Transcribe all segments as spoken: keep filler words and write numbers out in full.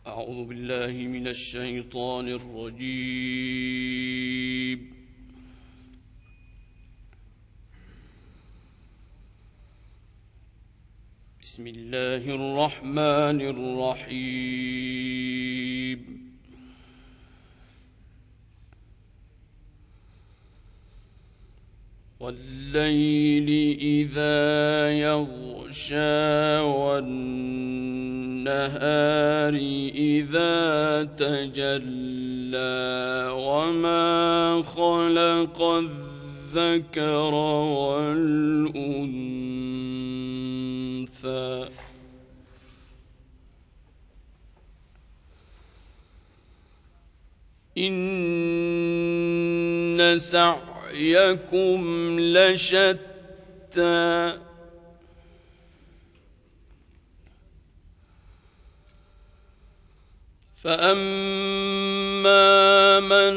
أعوذ بالله من الشيطان الرجيم. بسم الله الرحمن الرحيم. والليل إذا يغشى والنهار إذا تجلى وما خلق الذكر والأنثى إن سعيكم لشتى فأما من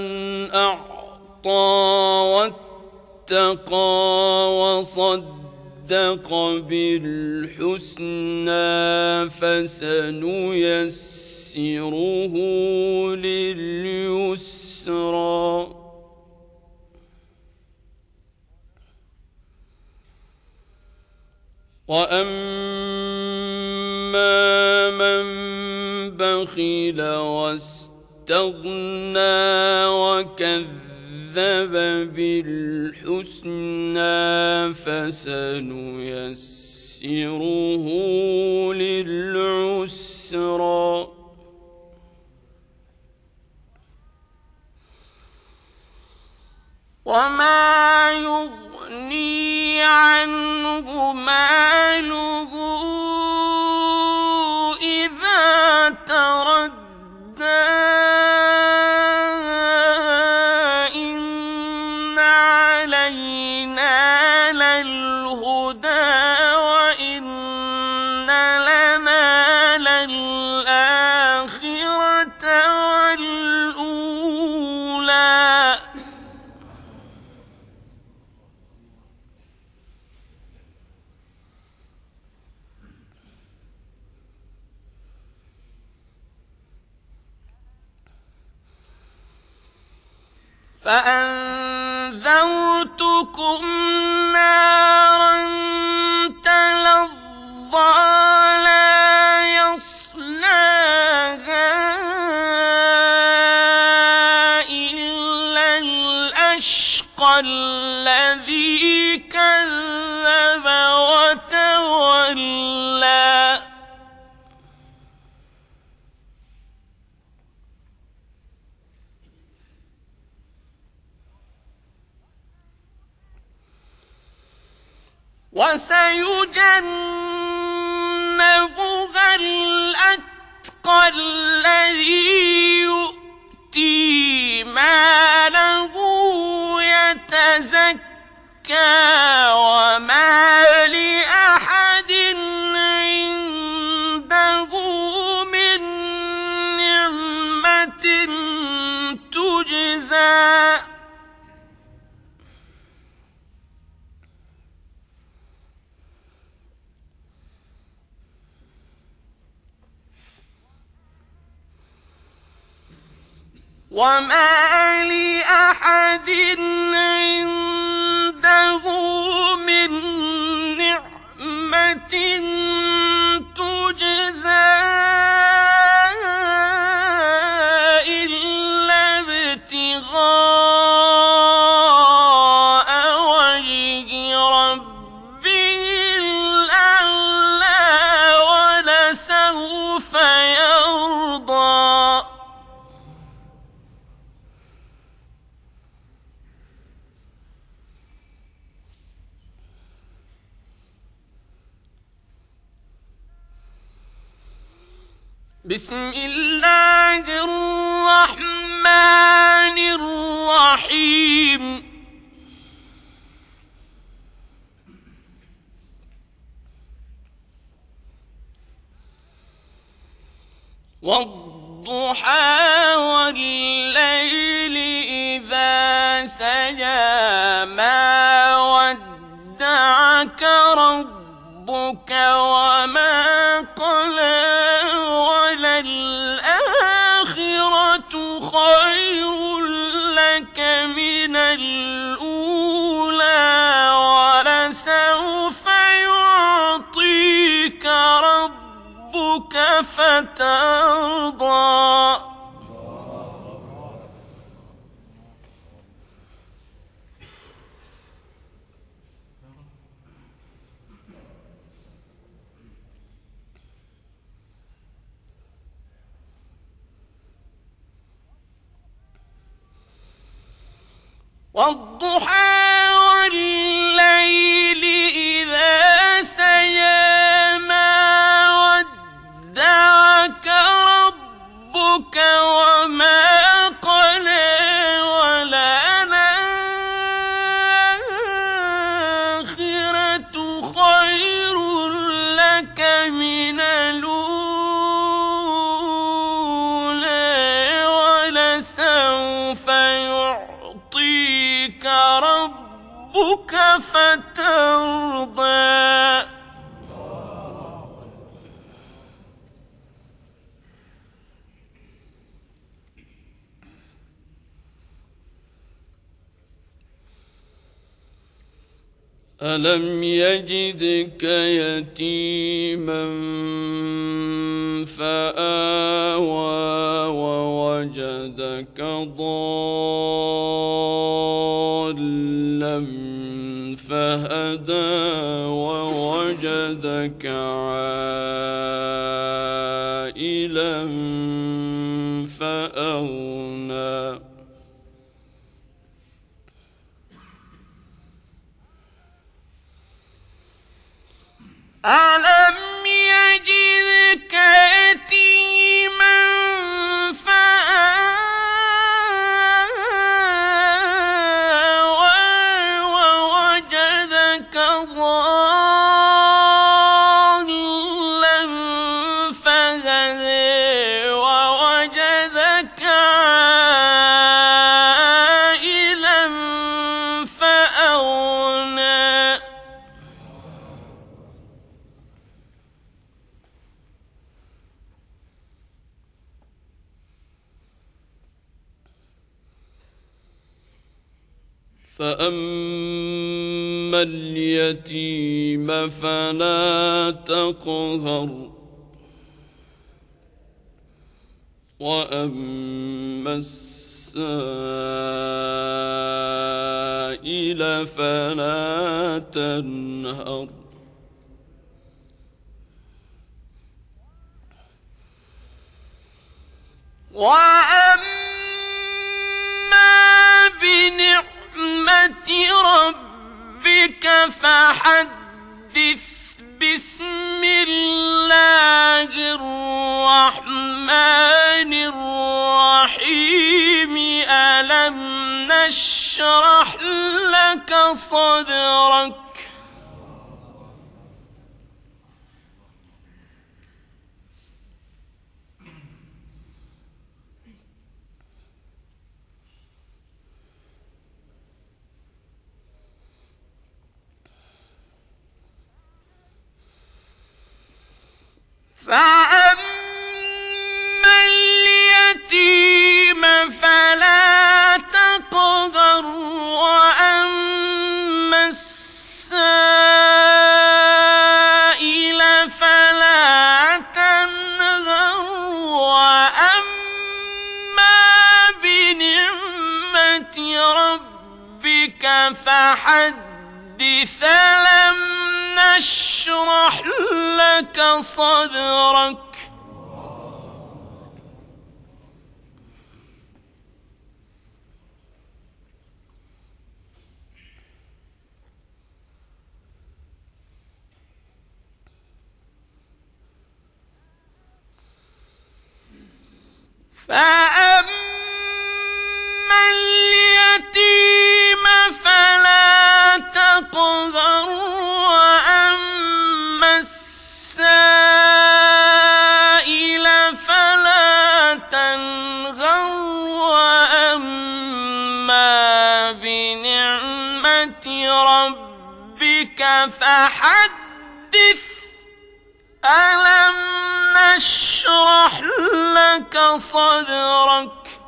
أعطى واتقى وصدق بالحسنى فسنيسره لليسرى وأما من بخل واستغنى وكذب بالحسنى فسنيسره للعسرى وما يغني عنه ماله إذا تردى إن علينا للهدى وإن لنا للآخرة والأولى فأنذرتكم نارا تلظى لا يصلاها إلا الأشقى الذي كذب وتولى وسيجنبها الأتقى الذي يؤتي ماله يتزكى وما لأحد عنده من نعمة تجزى وما لأحد عنده من نعمة تجزى إلا ابتغاء وجه ربه الأعلى ولسوف يرضى بسم الله الرحمن الرحيم والضحى والليل إذا سجى ما ودعك ربك وما قلى وللآخرة خير لك من الأولى ولسوف يعطيك ربك فترضى والضحى والليل إذا سجى ما ودعك ربك وما قلى وللآخرة خير لك من الأولى ولسوف يعطيك ربك فترضى ألم يجدك يتيما فآوى ووجدك ضالا فهدى ووجدك عائلا فأغنى ألم يجدك يتيما فآوى ووجدك ضالا فهدى ووجدك عائلا فأغنى فأما اليتيم فلا تقهر وأما السائل فلا تنهر وأما بنعمة ربك فحدث بسم الله الرحمن الرحيم ألم نشرح لك صدرك فأما اليتيم فلا تقهر وأما السائل فلا تنهر وأما بنعمة ربك فحدث ألم نشرح لك صدرك فأما اليتيم فلا تقهر وأما السائل فلا تنهر وأما بنعمة ربك فحدث ألم نشرح لك صدرك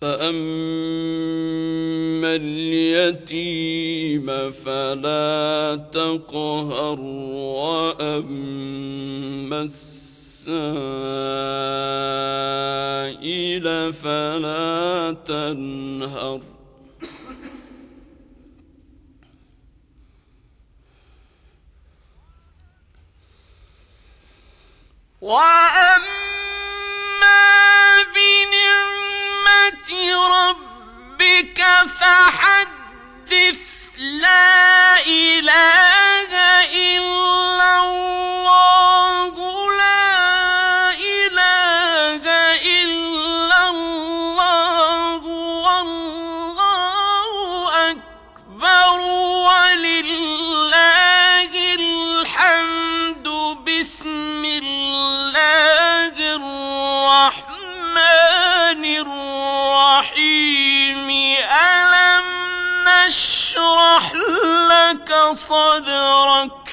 فأما اليتيم فلا تقهر وأما السائل فلا تنهر وأما بنعمة ربك فحدث لا إله إلا الله لا إله إلا الله والله أكبر ولله الحمد بسم الله الرحمن الرحيم ألم نشرح لك صدرك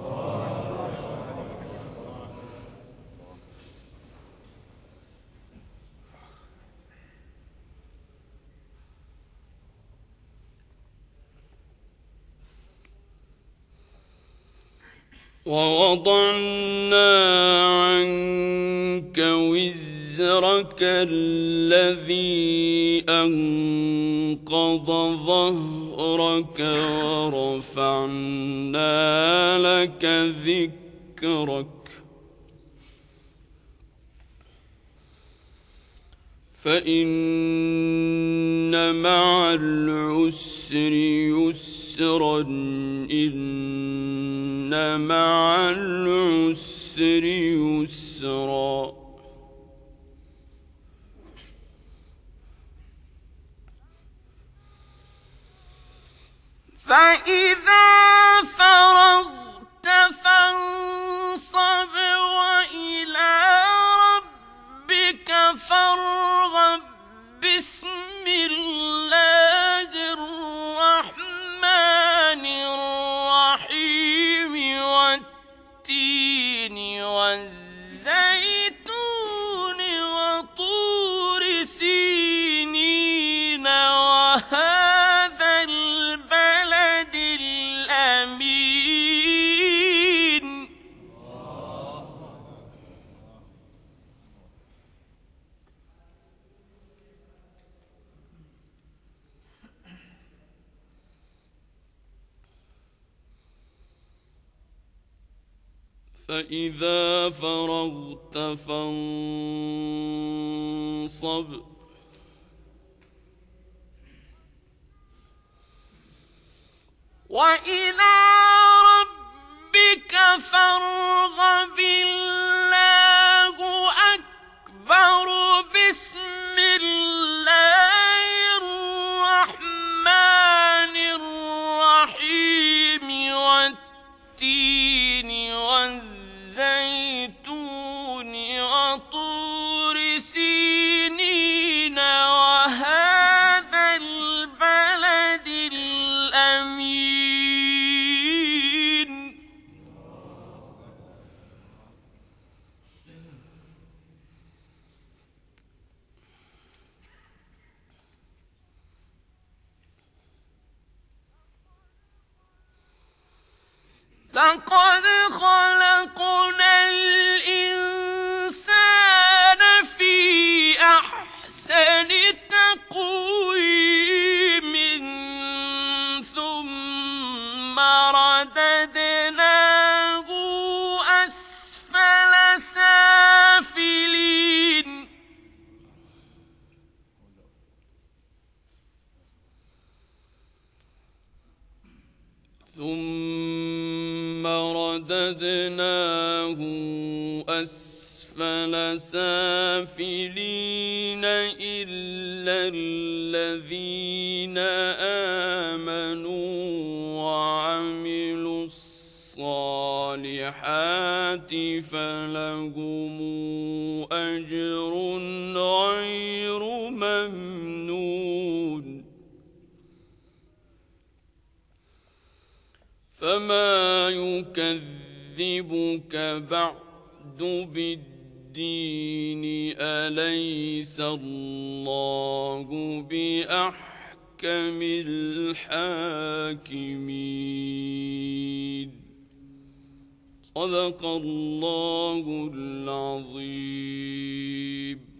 ووضعنا عنك وزرك الذي أنقض ظهرك ورفعنا لك ذكرك فإن مع العسر يسرا إن مع العسر يسرا فإذا فرغت فانصب وإلى ربك فارغب بسم الله الرحمن الرحيم والتين والزيتون وطور سينين وهذا البلد الأمين فإذا فرغت فانصب وإلى ربك فارغب الله أكبر بسم الله الرحمن الرحيم والتين والزيتون وطور سينين وهذا البلد الأمين لقد خلقنا الإنسان في أحسن تقويم ثم رددناه أسفل سافلين ثم رددناه أسفل سافلين إلا الذين آمنوا وعملوا الصالحات فلهم أجر غير ممنون فما يكذبك بعد بالدين الدِّينِ أَلَيْسَ اللَّهُ بِأَحْكَمِ الْحَاكِمِينَ. صدق الله العظيم.